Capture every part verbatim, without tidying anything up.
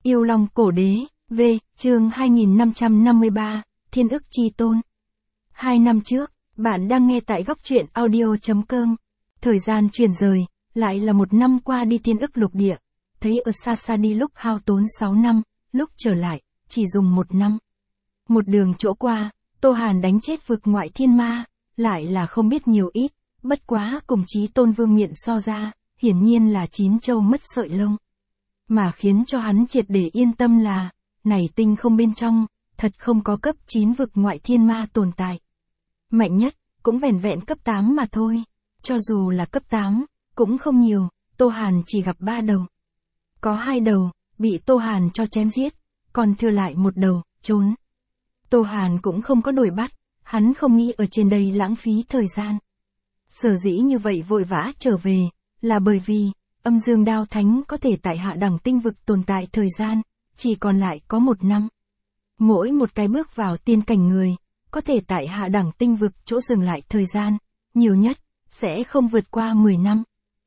Yêu Long Cổ Đế, V, chương hai nghìn năm trăm năm mươi ba, Thiên ức chi tôn. Hai năm trước, bạn đang nghe tại góc truyện audio.com. Thời gian chuyển rời, lại là một năm qua đi Thiên ức lục địa. Thấy ở xa xa đi lúc hao tốn sáu năm, lúc trở lại, chỉ dùng một năm. Một đường chỗ qua, Tô Hàn đánh chết vực ngoại thiên ma, lại là không biết nhiều ít, bất quá cùng Chí Tôn Vương miện so ra, hiển nhiên là chín châu mất sợi lông. Mà khiến cho hắn triệt để yên tâm là, này tinh không bên trong, thật không có cấp chín vực ngoại thiên ma tồn tại. Mạnh nhất, cũng vẻn vẹn cấp tám mà thôi. Cho dù là cấp tám, cũng không nhiều, Tô Hàn chỉ gặp ba đầu. Có hai đầu, bị Tô Hàn cho chém giết, còn thừa lại một đầu, trốn. Tô Hàn cũng không có đuổi bắt, hắn không nghĩ ở trên đây lãng phí thời gian. Sở dĩ như vậy vội vã trở về, là bởi vì, âm dương đao thánh có thể tại hạ đẳng tinh vực tồn tại thời gian, chỉ còn lại có một năm. Mỗi một cái bước vào tiên cảnh người, có thể tại hạ đẳng tinh vực chỗ dừng lại thời gian, nhiều nhất, sẽ không vượt qua mười năm.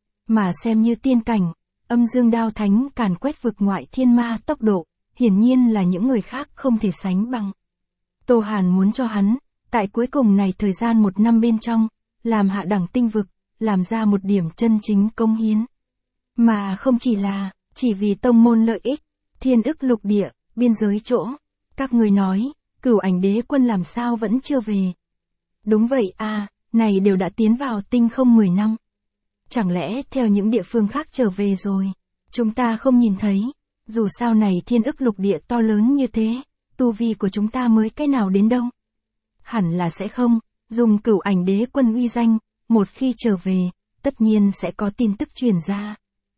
Mà xem như tiên cảnh, âm dương đao thánh càn quét vực ngoại thiên ma tốc độ, hiển nhiên là những người khác không thể sánh bằng. Tô Hàn muốn cho hắn, tại cuối cùng này thời gian một năm bên trong, làm hạ đẳng tinh vực, làm ra một điểm chân chính công hiến. Mà không chỉ là, chỉ vì tông môn lợi ích, Thiên ức lục địa, biên giới chỗ. Các người nói, Cửu Ảnh Đế Quân làm sao vẫn chưa về. Đúng vậy à, này đều đã tiến vào tinh không mười năm. Chẳng lẽ theo những địa phương khác trở về rồi, chúng ta không nhìn thấy, dù sao này Thiên ức lục địa to lớn như thế, tu vi của chúng ta mới cái nào đến đâu. Hẳn là sẽ không, dùng Cửu Ảnh Đế Quân uy danh, một khi trở về, tất nhiên sẽ có tin tức truyền ra.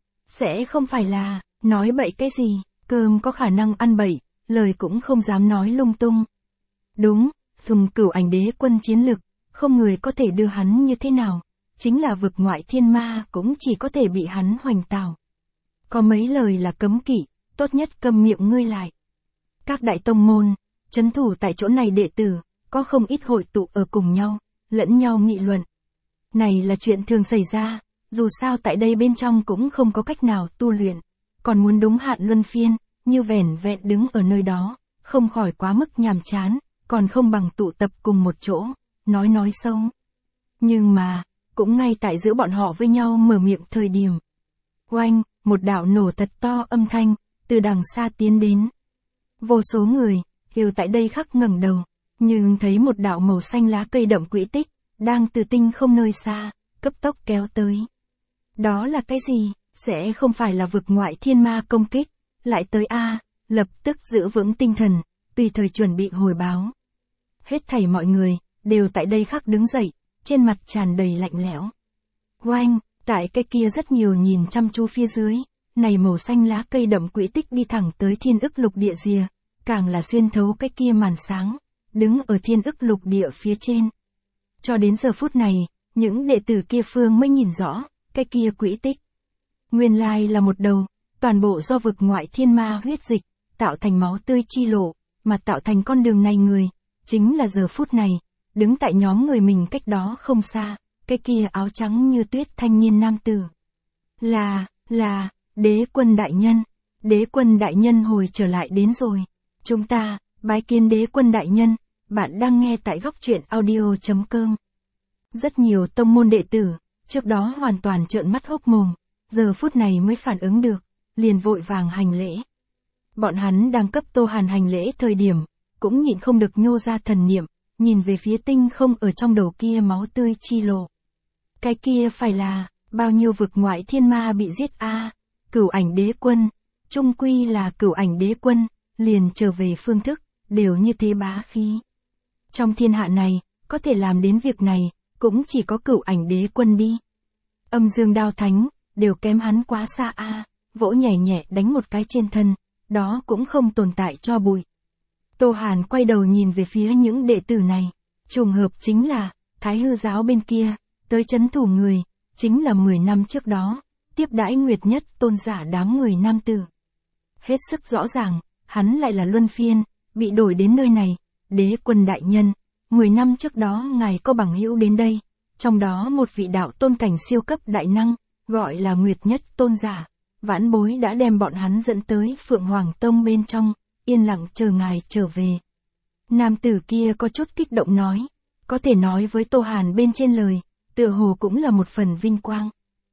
Sẽ không phải là, nói bậy cái gì, cơm có khả năng ăn bậy, lời cũng không dám nói lung tung. Đúng, dùng Cửu Ảnh Đế Quân chiến lực, không người có thể đưa hắn như thế nào, chính là vực ngoại thiên ma cũng chỉ có thể bị hắn hoành tào. Có mấy lời là cấm kỵ, tốt nhất câm miệng ngươi lại. Các đại tông môn, trấn thủ tại chỗ này đệ tử, có không ít hội tụ ở cùng nhau, lẫn nhau nghị luận. Này là chuyện thường xảy ra, dù sao tại đây bên trong cũng không có cách nào tu luyện, còn muốn đúng hạn luân phiên, như vẻn vẹn đứng ở nơi đó, không khỏi quá mức nhàm chán, còn không bằng tụ tập cùng một chỗ, nói nói sâu. Nhưng mà, cũng ngay tại giữa bọn họ với nhau mở miệng thời điểm. Oanh, một đạo nổ thật to âm thanh, từ đằng xa tiến đến. Vô số người, đều tại đây khắc ngẩng đầu, nhưng thấy một đạo màu xanh lá cây đậm quỹ tích, đang từ tinh không nơi xa, cấp tốc kéo tới. Đó là cái gì? Sẽ không phải là vực ngoại thiên ma công kích, lại tới a, lập tức giữ vững tinh thần, tùy thời chuẩn bị hồi báo. Hết thảy mọi người, đều tại đây khắc đứng dậy, trên mặt tràn đầy lạnh lẽo. Oanh, tại cái kia rất nhiều nhìn chăm chú phía dưới, này màu xanh lá cây đậm quỹ tích đi thẳng tới Thiên ức lục địa rìa, càng là xuyên thấu cái kia màn sáng, đứng ở Thiên ức lục địa phía trên. Cho đến giờ phút này, những đệ tử kia phương mới nhìn rõ, cái kia quỹ tích. Nguyên lai là một đầu, toàn bộ do vực ngoại thiên ma huyết dịch, tạo thành máu tươi chi lộ, mà tạo thành con đường này người, chính là giờ phút này, đứng tại nhóm người mình cách đó không xa, cái kia áo trắng như tuyết thanh niên nam tử. Là, là, Đế Quân đại nhân, Đế Quân đại nhân hồi trở lại đến rồi. Chúng ta, bái kiến Đế Quân đại nhân, bạn đang nghe tại góc truyện audio.com. Rất nhiều tông môn đệ tử, trước đó hoàn toàn trợn mắt hốc mồm, giờ phút này mới phản ứng được, liền vội vàng hành lễ. Bọn hắn đang cấp Tô Hàn hành lễ thời điểm, cũng nhịn không được nhô ra thần niệm, nhìn về phía tinh không ở trong đầu kia máu tươi chi lộ. Cái kia phải là, bao nhiêu vực ngoại thiên ma bị giết a, à, Cửu Ảnh Đế Quân, trung quy là Cửu Ảnh Đế Quân, liền trở về phương thức, đều như thế bá khí. Trong thiên hạ này, có thể làm đến việc này, cũng chỉ có Cửu Ảnh Đế Quân đi. Âm dương đao thánh, đều kém hắn quá xa a, à, vỗ nhẹ nhẹ đánh một cái trên thân, đó cũng không tồn tại cho bụi. Tô Hàn quay đầu nhìn về phía những đệ tử này, trùng hợp chính là, Thái Hư giáo bên kia, tới trấn thủ người, chính là mười năm trước đó, tiếp đãi Nguyệt Nhất tôn giả đám người nam tử. Hết sức rõ ràng, hắn lại là luân phiên, bị đổi đến nơi này, Đế Quân đại nhân, mười năm trước đó ngài có bằng hữu đến đây, trong đó một vị đạo tôn cảnh siêu cấp đại năng, gọi là Nguyệt Nhất tôn giả, vãn bối đã đem bọn hắn dẫn tới Phượng Hoàng Tông bên trong, yên lặng chờ ngài trở về. Nam tử kia có chút kích động nói, có thể nói với Tô Hàn bên trên lời, tựa hồ cũng là một phần vinh quang.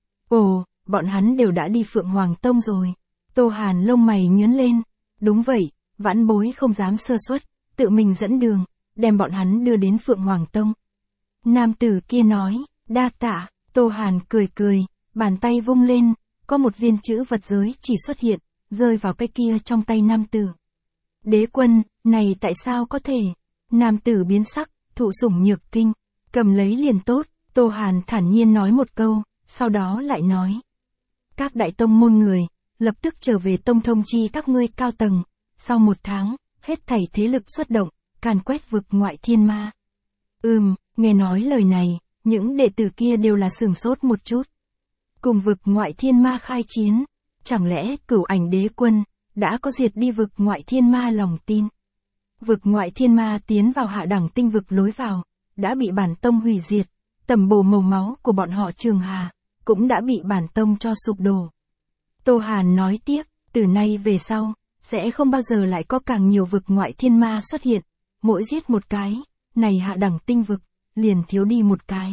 Ồ, bọn hắn đều đã đi Phượng Hoàng Tông rồi. Tô Hàn lông mày nhướng lên, đúng vậy, vãn bối không dám sơ suất, tự mình dẫn đường, đem bọn hắn đưa đến Phượng Hoàng Tông. Nam tử kia nói, đa tạ. Tô Hàn cười cười, bàn tay vung lên, có một viên chữ vật giới chỉ xuất hiện, rơi vào cái kia trong tay nam tử. Đế quân, này tại sao có thể? Nam tử biến sắc, thụ sủng nhược kinh, cầm lấy liền tốt. Tô Hàn thản nhiên nói một câu, sau đó lại nói. Các đại tông môn người, lập tức trở về tông thông chi các ngươi cao tầng, sau một tháng, hết thảy thế lực xuất động, càn quét vực ngoại thiên ma. Ừm, nghe nói lời này, những đệ tử kia đều là sửng sốt một chút. Cùng vực ngoại thiên ma khai chiến, chẳng lẽ Cửu Ảnh Đế Quân đã có diệt đi vực ngoại thiên ma lòng tin. Vực ngoại thiên ma tiến vào hạ đẳng tinh vực lối vào, đã bị bản tông hủy diệt, tầm bổ màu máu của bọn họ Trường Hà, cũng đã bị bản tông cho sụp đổ. Tô Hàn nói tiếp, từ nay về sau, sẽ không bao giờ lại có càng nhiều vực ngoại thiên ma xuất hiện, mỗi giết một cái, này hạ đẳng tinh vực, liền thiếu đi một cái.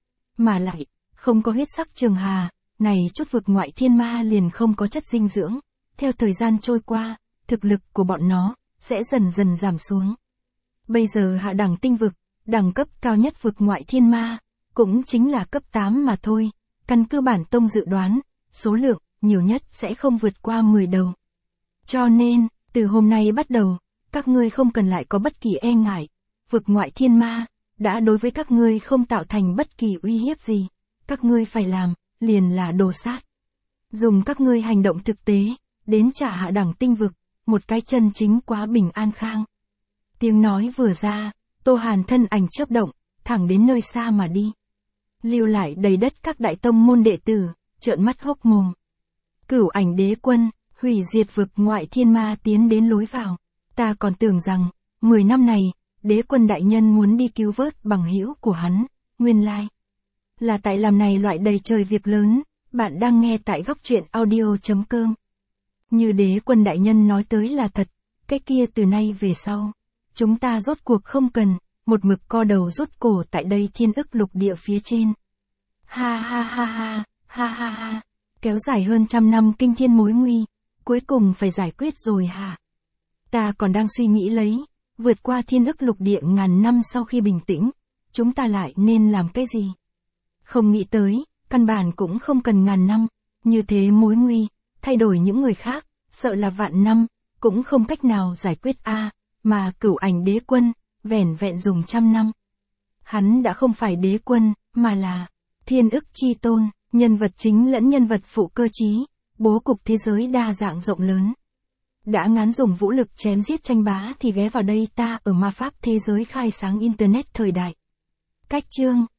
Mà lại, không có huyết sắc Trường Hà, này chút vực ngoại thiên ma liền không có chất dinh dưỡng, theo thời gian trôi qua, thực lực của bọn nó, sẽ dần dần giảm xuống. Bây giờ hạ đẳng tinh vực, đẳng cấp cao nhất vực ngoại thiên ma, cũng chính là cấp tám mà thôi, căn cứ bản tông dự đoán, số lượng, nhiều nhất sẽ không vượt qua mười đầu. Cho nên, từ hôm nay bắt đầu, các ngươi không cần lại có bất kỳ e ngại, vực ngoại thiên ma, đã đối với các ngươi không tạo thành bất kỳ uy hiếp gì, các ngươi phải làm, liền là đồ sát. Dùng các ngươi hành động thực tế, đến trả hạ đẳng tinh vực, một cái chân chính quá bình an khang. Tiếng nói vừa ra, Tô Hàn thân ảnh chớp động, thẳng đến nơi xa mà đi. Lưu lại đầy đất các đại tông môn đệ tử, trợn mắt hốc mồm. Cửu Ảnh Đế Quân, hủy diệt vực ngoại thiên ma tiến đến lối vào. Ta còn tưởng rằng, mười năm này, Đế Quân đại nhân muốn đi cứu vớt bằng hữu của hắn, nguyên lai. Là tại làm này loại đầy trời việc lớn, bạn đang nghe tại góc truyện audio chấm com. Như Đế Quân đại nhân nói tới là thật, cái kia từ nay về sau, chúng ta rốt cuộc không cần, một mực co đầu rút cổ tại đây thiên ức lục địa phía trên. Ha ha ha ha, ha ha ha, kéo dài hơn trăm năm kinh thiên mối nguy, cuối cùng phải giải quyết rồi hả? Ta còn đang suy nghĩ lấy, vượt qua thiên ức lục địa ngàn năm sau khi bình tĩnh, chúng ta lại nên làm cái gì? Không nghĩ tới, căn bản cũng không cần ngàn năm, như thế mối nguy, thay đổi những người khác, sợ là vạn năm, cũng không cách nào giải quyết a, mà Cửu Ảnh Đế Quân, vẻn vẹn dùng trăm năm. Hắn đã không phải đế quân, mà là thiên ức chi tôn, nhân vật chính lẫn nhân vật phụ cơ trí, bố cục thế giới đa dạng rộng lớn. Đã ngán dùng vũ lực chém giết tranh bá thì ghé vào đây ta ở ma pháp thế giới khai sáng internet thời đại. Cách chương